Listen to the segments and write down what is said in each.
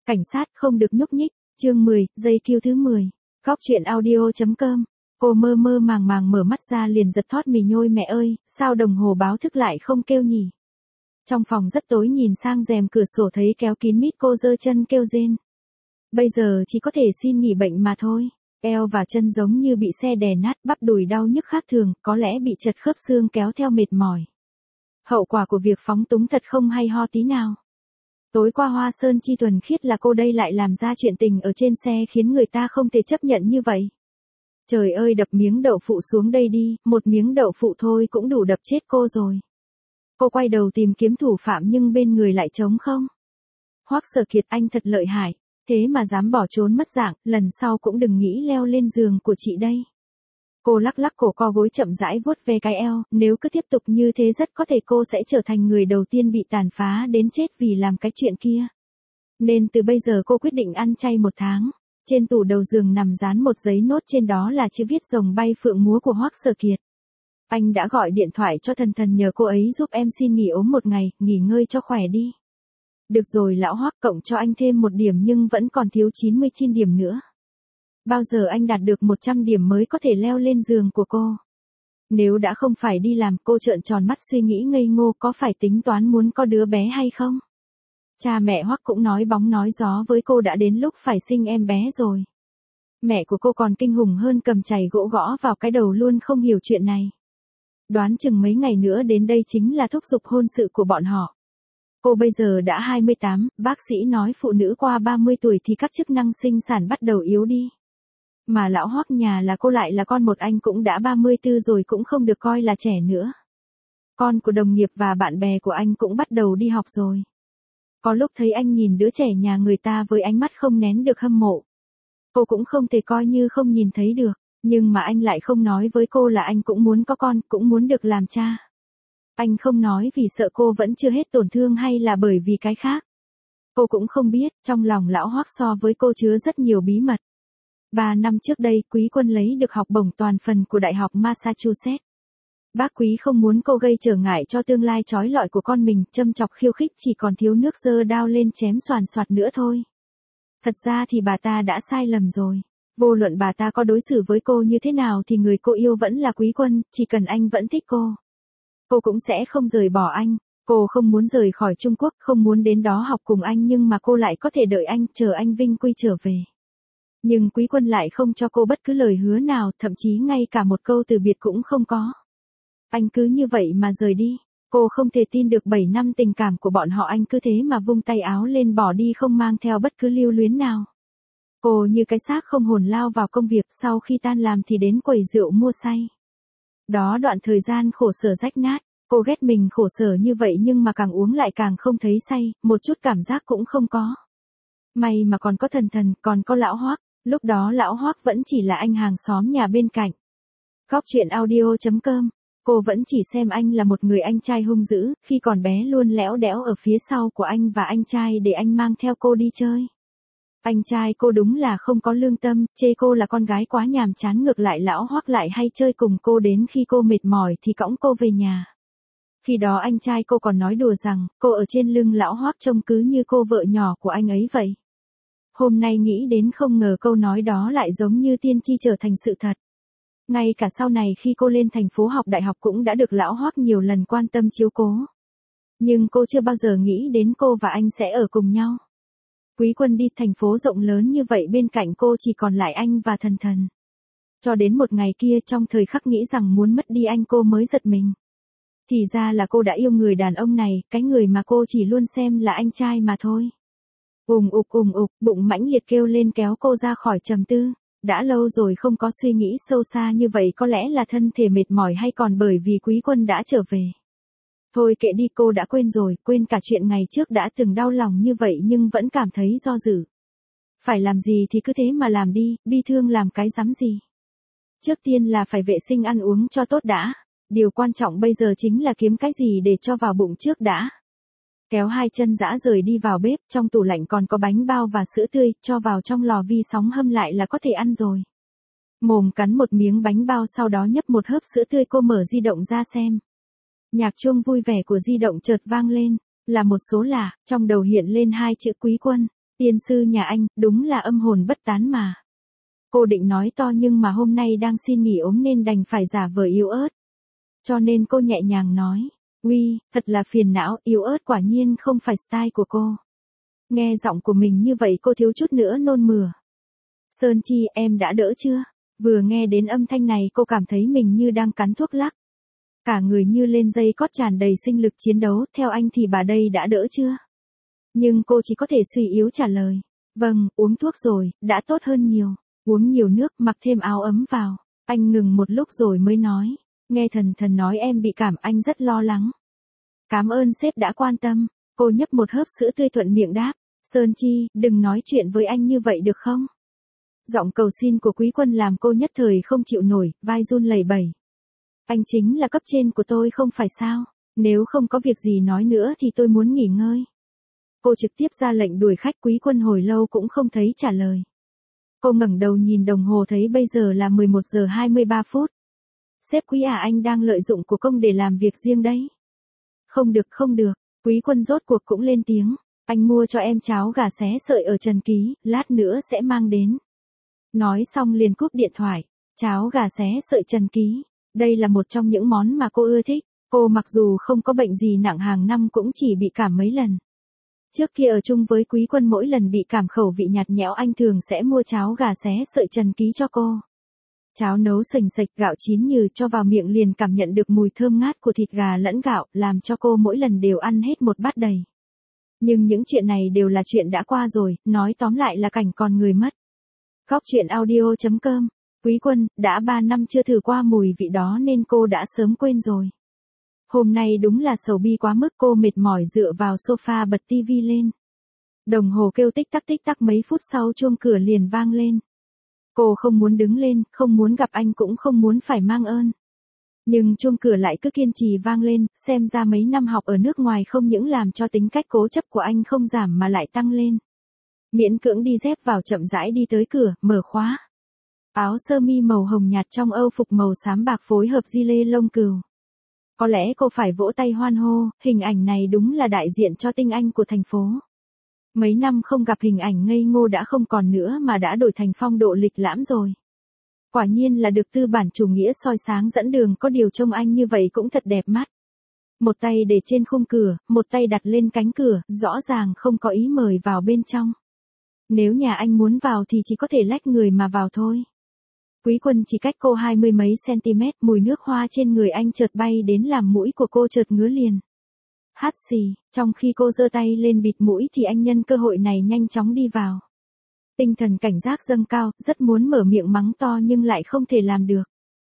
Cảnh sát không được nhúc nhích. Chương 10, giây cứu thứ 10. Góc truyện audio.com. Cô mơ mơ màng màng mở mắt ra liền giật thót mì nhôi, mẹ ơi, sao đồng hồ báo thức lại không kêu nhỉ? Trong phòng rất tối, nhìn sang rèm cửa sổ thấy kéo kín mít, cô giơ chân kêu rên. Bây giờ chỉ có thể xin nghỉ bệnh mà thôi. Eo và chân giống như bị xe đè nát, bắp đùi đau nhức khác thường, có lẽ bị chật khớp xương kéo theo mệt mỏi. Hậu quả của việc phóng túng thật không hay ho tí nào. Tối qua Hoa Sơn Chi thuần khiết là cô đây lại làm ra chuyện tình ở trên xe khiến người ta không thể chấp nhận như vậy. Trời ơi, đập miếng đậu phụ xuống đây đi, một miếng đậu phụ thôi cũng đủ đập chết cô rồi. Cô quay đầu tìm kiếm thủ phạm nhưng bên người lại trống không. Hoắc Sở Kiệt, anh thật lợi hại, thế mà dám bỏ trốn mất dạng, lần sau cũng đừng nghĩ leo lên giường của chị đây. Cô lắc lắc cổ, co gối chậm rãi vuốt ve cái eo, nếu cứ tiếp tục như thế rất có thể cô sẽ trở thành người đầu tiên bị tàn phá đến chết vì làm cái chuyện kia. Nên từ bây giờ cô quyết định ăn chay 1 tháng. Trên tủ đầu giường nằm dán một giấy nốt, trên đó là chữ viết rồng bay phượng múa của Hoắc Sở Kiệt. Anh đã gọi điện thoại cho Thần Thần nhờ cô ấy giúp em xin nghỉ ốm 1 ngày, nghỉ ngơi cho khỏe đi. Được rồi lão Hoắc, cộng cho anh thêm 1 điểm nhưng vẫn còn thiếu 99 điểm nữa. Bao giờ anh đạt được 100 điểm mới có thể leo lên giường của cô? Nếu đã không phải đi làm, cô trợn tròn mắt suy nghĩ ngây ngô, có phải tính toán muốn có đứa bé hay không? Cha mẹ Hoắc cũng nói bóng nói gió với cô đã đến lúc phải sinh em bé rồi. Mẹ của cô còn kinh hùng hơn, cầm chày gỗ gõ vào cái đầu luôn, không hiểu chuyện này. Đoán chừng mấy ngày nữa đến đây chính là thúc giục hôn sự của bọn họ. Cô bây giờ đã 28, bác sĩ nói phụ nữ qua 30 tuổi thì các chức năng sinh sản bắt đầu yếu đi. Mà lão Hoắc nhà là cô lại là con một anh cũng đã 34 rồi, cũng không được coi là trẻ nữa. Con của đồng nghiệp và bạn bè của anh cũng bắt đầu đi học rồi. Có lúc thấy anh nhìn đứa trẻ nhà người ta với ánh mắt không nén được hâm mộ. Cô cũng không thể coi như không nhìn thấy được, nhưng mà anh lại không nói với cô là anh cũng muốn có con, cũng muốn được làm cha. Anh không nói vì sợ cô vẫn chưa hết tổn thương hay là bởi vì cái khác. Cô cũng không biết, trong lòng lão Hoắc so với cô chứa rất nhiều bí mật. 3 năm trước đây, Quý Quân lấy được học bổng toàn phần của Đại học Massachusetts. Bác Quý không muốn cô gây trở ngại cho tương lai chói lọi của con mình, châm chọc khiêu khích, chỉ còn thiếu nước giơ đao lên chém xoàn xoạt nữa thôi. Thật ra thì bà ta đã sai lầm rồi. Vô luận bà ta có đối xử với cô như thế nào thì người cô yêu vẫn là Quý Quân, chỉ cần anh vẫn thích cô cũng sẽ không rời bỏ anh. Cô không muốn rời khỏi Trung Quốc, không muốn đến đó học cùng anh, nhưng mà cô lại có thể đợi anh, chờ anh vinh quy trở về. Nhưng Quý Quân lại không cho cô bất cứ lời hứa nào, thậm chí ngay cả một câu từ biệt cũng không có. Anh cứ như vậy mà rời đi. Cô không thể tin được 7 năm tình cảm của bọn họ anh cứ thế mà vung tay áo lên bỏ đi, không mang theo bất cứ lưu luyến nào. Cô như cái xác không hồn lao vào công việc, sau khi tan làm thì đến quầy rượu mua say. Đó đoạn thời gian khổ sở rách nát, cô ghét mình khổ sở như vậy nhưng mà càng uống lại càng không thấy say, một chút cảm giác cũng không có. May mà còn có Thần Thần, còn có lão Hoắc, lúc đó lão Hoắc vẫn chỉ là anh hàng xóm nhà bên cạnh. Góc truyện audio.com. Cô vẫn chỉ xem anh là một người anh trai hung dữ, khi còn bé luôn lẽo đẽo ở phía sau của anh và anh trai để anh mang theo cô đi chơi. Anh trai cô đúng là không có lương tâm, chê cô là con gái quá nhàm chán, ngược lại lão Hoắc lại hay chơi cùng cô, đến khi cô mệt mỏi thì cõng cô về nhà. Khi đó anh trai cô còn nói đùa rằng, cô ở trên lưng lão Hoắc trông cứ như cô vợ nhỏ của anh ấy vậy. Hôm nay nghĩ đến không ngờ câu nói đó lại giống như tiên tri trở thành sự thật. Ngay cả sau này khi cô lên thành phố học đại học cũng đã được lão Hoắc nhiều lần quan tâm chiếu cố. Nhưng cô chưa bao giờ nghĩ đến cô và anh sẽ ở cùng nhau. Quý Quân đi thành phố rộng lớn như vậy, bên cạnh cô chỉ còn lại anh và Thần Thần. Cho đến một ngày kia, trong thời khắc nghĩ rằng muốn mất đi anh, cô mới giật mình. Thì ra là cô đã yêu người đàn ông này, cái người mà cô chỉ luôn xem là anh trai mà thôi. Ùng ục, bụng mãnh liệt kêu lên kéo cô ra khỏi trầm tư. Đã lâu rồi không có suy nghĩ sâu xa như vậy, có lẽ là thân thể mệt mỏi hay còn bởi vì Quý Quân đã trở về. Thôi kệ đi, cô đã quên rồi, quên cả chuyện ngày trước đã từng đau lòng như vậy nhưng vẫn cảm thấy do dự. Phải làm gì thì cứ thế mà làm đi, bi thương làm cái rắm gì. Trước tiên là phải vệ sinh ăn uống cho tốt đã. Điều quan trọng bây giờ chính là kiếm cái gì để cho vào bụng trước đã. Kéo 2 chân dã rời đi vào bếp, trong tủ lạnh còn có bánh bao và sữa tươi, cho vào trong lò vi sóng hâm lại là có thể ăn rồi. Mồm cắn một miếng bánh bao, sau đó nhấp một hớp sữa tươi, cô mở di động ra xem. Nhạc chuông vui vẻ của di động chợt vang lên, là một số lạ, trong đầu hiện lên 2 chữ Quý Quân. Tiên sư nhà anh, đúng là âm hồn bất tán mà. Cô định nói to nhưng mà hôm nay đang xin nghỉ ốm nên đành phải giả vờ yếu ớt. Cho nên cô nhẹ nhàng nói, uy, thật là phiền não, yếu ớt quả nhiên không phải style của cô. Nghe giọng của mình như vậy cô thiếu chút nữa nôn mửa. Sơn Chi, em đã đỡ chưa? Vừa nghe đến âm thanh này cô cảm thấy mình như đang cắn thuốc lắc. Cả người như lên dây cót tràn đầy sinh lực chiến đấu, theo anh thì bà đây đã đỡ chưa? Nhưng cô chỉ có thể suy yếu trả lời. Vâng, uống thuốc rồi, đã tốt hơn nhiều. Uống nhiều nước, mặc thêm áo ấm vào. Anh ngừng một lúc rồi mới nói. Nghe thần thần nói em bị cảm, anh rất lo lắng. Cảm ơn sếp đã quan tâm. Cô nhấp một hớp sữa tươi thuận miệng đáp. Sơn Chi, đừng nói chuyện với anh như vậy được không? Giọng cầu xin của Quý Quân làm cô nhất thời không chịu nổi, vai run lẩy bẩy. Anh chính là cấp trên của tôi không phải sao? Nếu không có việc gì nói nữa thì tôi muốn nghỉ ngơi. Cô trực tiếp ra lệnh đuổi khách. Quý Quân hồi lâu cũng không thấy trả lời. Cô ngẩng đầu nhìn đồng hồ thấy bây giờ là 11 giờ 23 phút. Sếp Quý à, anh đang lợi dụng của công để làm việc riêng đấy. Không được không được, Quý Quân rốt cuộc cũng lên tiếng. Anh mua cho em cháo gà xé sợi ở Trần Ký, lát nữa sẽ mang đến. Nói xong liền cúp điện thoại. Cháo gà xé sợi Trần Ký. Đây là một trong những món mà cô ưa thích. Cô mặc dù không có bệnh gì nặng hàng năm cũng chỉ bị cảm mấy lần. Trước kia ở chung với Quý Quân mỗi lần bị cảm khẩu vị nhạt nhẽo anh thường sẽ mua cháo gà xé sợi Trần Ký cho cô. Cháo nấu sềnh sạch, gạo chín nhừ, cho vào miệng liền cảm nhận được mùi thơm ngát của thịt gà lẫn gạo, làm cho cô mỗi lần đều ăn hết một bát đầy. Nhưng những chuyện này đều là chuyện đã qua rồi, nói tóm lại là cảnh còn người mất. Góc truyện audio.com. Quý Quân, đã 3 năm chưa thử qua mùi vị đó nên cô đã sớm quên rồi. Hôm nay đúng là sầu bi quá mức, cô mệt mỏi dựa vào sofa bật tivi lên. Đồng hồ kêu tích tắc mấy phút sau chuông cửa liền vang lên. Cô không muốn đứng lên, không muốn gặp anh cũng không muốn phải mang ơn. Nhưng chuông cửa lại cứ kiên trì vang lên, xem ra mấy năm học ở nước ngoài không những làm cho tính cách cố chấp của anh không giảm mà lại tăng lên. Miễn cưỡng đi dép vào chậm rãi đi tới cửa, mở khóa. Áo sơ mi màu hồng nhạt trong âu phục màu xám bạc phối hợp gi lê lông cừu. Có lẽ cô phải vỗ tay hoan hô, hình ảnh này đúng là đại diện cho tinh anh của thành phố. Mấy năm không gặp hình ảnh ngây ngô đã không còn nữa mà đã đổi thành phong độ lịch lãm rồi. Quả nhiên là được tư bản chủ nghĩa soi sáng dẫn đường, có điều trông anh như vậy cũng thật đẹp mắt. Một tay để trên khung cửa, một tay đặt lên cánh cửa, rõ ràng không có ý mời vào bên trong. Nếu nhà anh muốn vào thì chỉ có thể lách người mà vào thôi. Quý Quân chỉ cách cô 20 mấy cm, mùi nước hoa trên người anh chợt bay đến làm mũi của cô chợt ngứa liền. Hát xì, trong khi cô giơ tay lên bịt mũi thì anh nhân cơ hội này nhanh chóng đi vào. Tinh thần cảnh giác dâng cao, rất muốn mở miệng mắng to nhưng lại không thể làm được.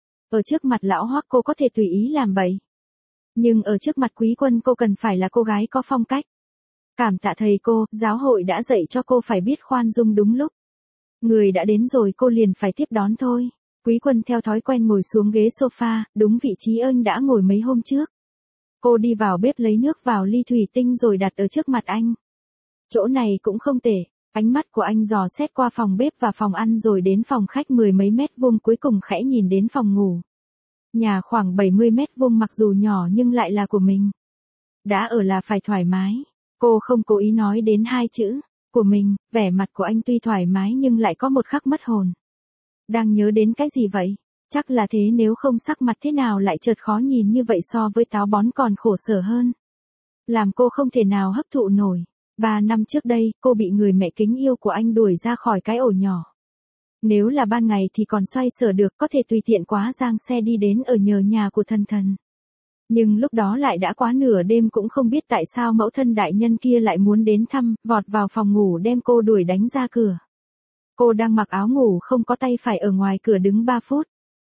Ở trước mặt lão Hoắc cô có thể tùy ý làm bậy. Nhưng ở trước mặt Quý Quân cô cần phải là cô gái có phong cách. Cảm tạ thầy cô, giáo hội đã dạy cho cô phải biết khoan dung đúng lúc. Người đã đến rồi cô liền phải tiếp đón thôi. Quý Quân theo thói quen ngồi xuống ghế sofa, đúng vị trí anh đã ngồi mấy hôm trước. Cô đi vào bếp lấy nước vào ly thủy tinh rồi đặt ở trước mặt anh. Chỗ này cũng không tệ. Ánh mắt của anh dò xét qua phòng bếp và phòng ăn rồi đến phòng khách 10 mấy mét vuông, cuối cùng khẽ nhìn đến phòng ngủ. Nhà khoảng 70 mét vuông mặc dù nhỏ nhưng lại là của mình. Đã ở là phải thoải mái. Cô không cố ý nói đến hai chữ của mình, vẻ mặt của anh tuy thoải mái nhưng lại có một khắc mất hồn. Đang nhớ đến cái gì vậy? Chắc là thế, nếu không sắc mặt thế nào lại chợt khó nhìn như vậy, so với táo bón còn khổ sở hơn. Làm cô không thể nào hấp thụ nổi. 3 năm trước đây, cô bị người mẹ kính yêu của anh đuổi ra khỏi cái ổ nhỏ. Nếu là ban ngày thì còn xoay sở được, có thể tùy tiện quá giang xe đi đến ở nhờ nhà của thần thần. Nhưng lúc đó lại đã quá nửa đêm, cũng không biết tại sao mẫu thân đại nhân kia lại muốn đến thăm, vọt vào phòng ngủ đem cô đuổi đánh ra cửa. Cô đang mặc áo ngủ không có tay phải ở ngoài cửa đứng 3 phút.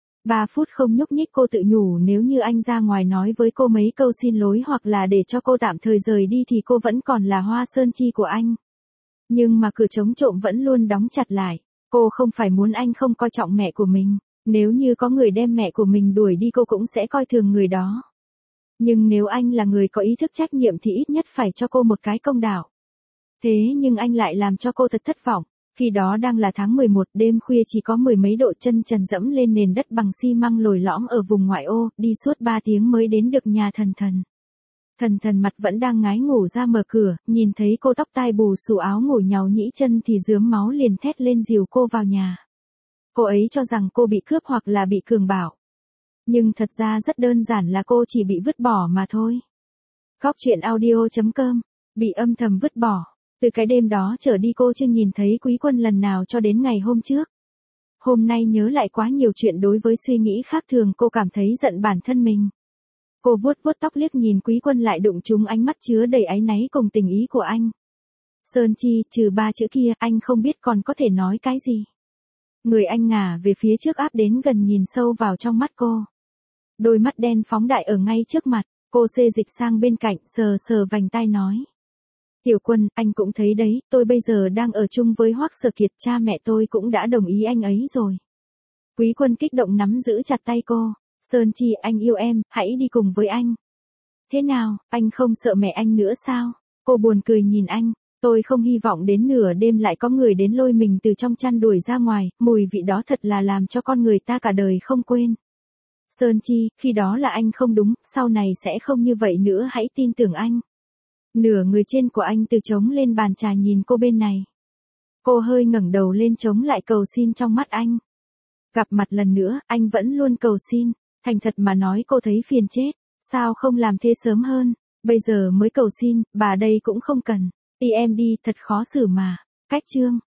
3 phút không nhúc nhích, cô tự nhủ nếu như anh ra ngoài nói với cô mấy câu xin lỗi hoặc là để cho cô tạm thời rời đi thì cô vẫn còn là Hoa Sơn Chi của anh. Nhưng mà cửa chống trộm vẫn luôn đóng chặt lại. Cô không phải muốn anh không coi trọng mẹ của mình. Nếu như có người đem mẹ của mình đuổi đi cô cũng sẽ coi thường người đó. Nhưng nếu anh là người có ý thức trách nhiệm thì ít nhất phải cho cô một cái công đạo. Thế nhưng anh lại làm cho cô thật thất vọng. Khi đó đang là tháng 11, đêm khuya chỉ có 10 mấy độ, chân trần dẫm lên nền đất bằng xi măng lồi lõm ở vùng ngoại ô, đi suốt 3 tiếng mới đến được nhà thần thần. Thần Thần mặt vẫn đang ngái ngủ ra mở cửa, nhìn thấy cô tóc tai bù xù áo ngủ nhàu nhĩ chân thì rướm máu liền thét lên dìu cô vào nhà. Cô ấy cho rằng cô bị cướp hoặc là bị cường bảo. Nhưng thật ra rất đơn giản là cô chỉ bị vứt bỏ mà thôi. Góc truyện audio.com, bị âm thầm vứt bỏ. Từ cái đêm đó trở đi cô chưa nhìn thấy Quý Quân lần nào cho đến ngày hôm trước. Hôm nay nhớ lại quá nhiều chuyện đối với suy nghĩ khác thường cô cảm thấy giận bản thân mình. Cô vuốt vuốt tóc liếc nhìn Quý Quân lại đụng trúng ánh mắt chứa đầy áy náy cùng tình ý của anh. Sơn Chi, trừ ba chữ kia anh không biết còn có thể nói cái gì. Người anh ngả về phía trước áp đến gần nhìn sâu vào trong mắt cô. Đôi mắt đen phóng đại ở ngay trước mặt, cô xê dịch sang bên cạnh sờ sờ vành tai nói. Tiểu Quân, anh cũng thấy đấy, tôi bây giờ đang ở chung với Hoắc Sở Kiệt, cha mẹ tôi cũng đã đồng ý anh ấy rồi. Quý Quân kích động nắm giữ chặt tay cô. Sơn Chi, anh yêu em, hãy đi cùng với anh. Thế nào, anh không sợ mẹ anh nữa sao? Cô buồn cười nhìn anh. Tôi không hy vọng đến nửa đêm lại có người đến lôi mình từ trong chăn đuổi ra ngoài, mùi vị đó thật là làm cho con người ta cả đời không quên. Sơn Chi, khi đó là anh không đúng, sau này sẽ không như vậy nữa, hãy tin tưởng anh. Nửa người trên của anh từ trống lên bàn trà nhìn cô bên này. Cô hơi ngẩng đầu lên chống lại cầu xin trong mắt anh. Gặp mặt lần nữa, anh vẫn luôn cầu xin. Thành thật mà nói cô thấy phiền chết. Sao không làm thế sớm hơn? Bây giờ mới cầu xin, bà đây cũng không cần. Đi em đi, thật khó xử mà. Cách chương.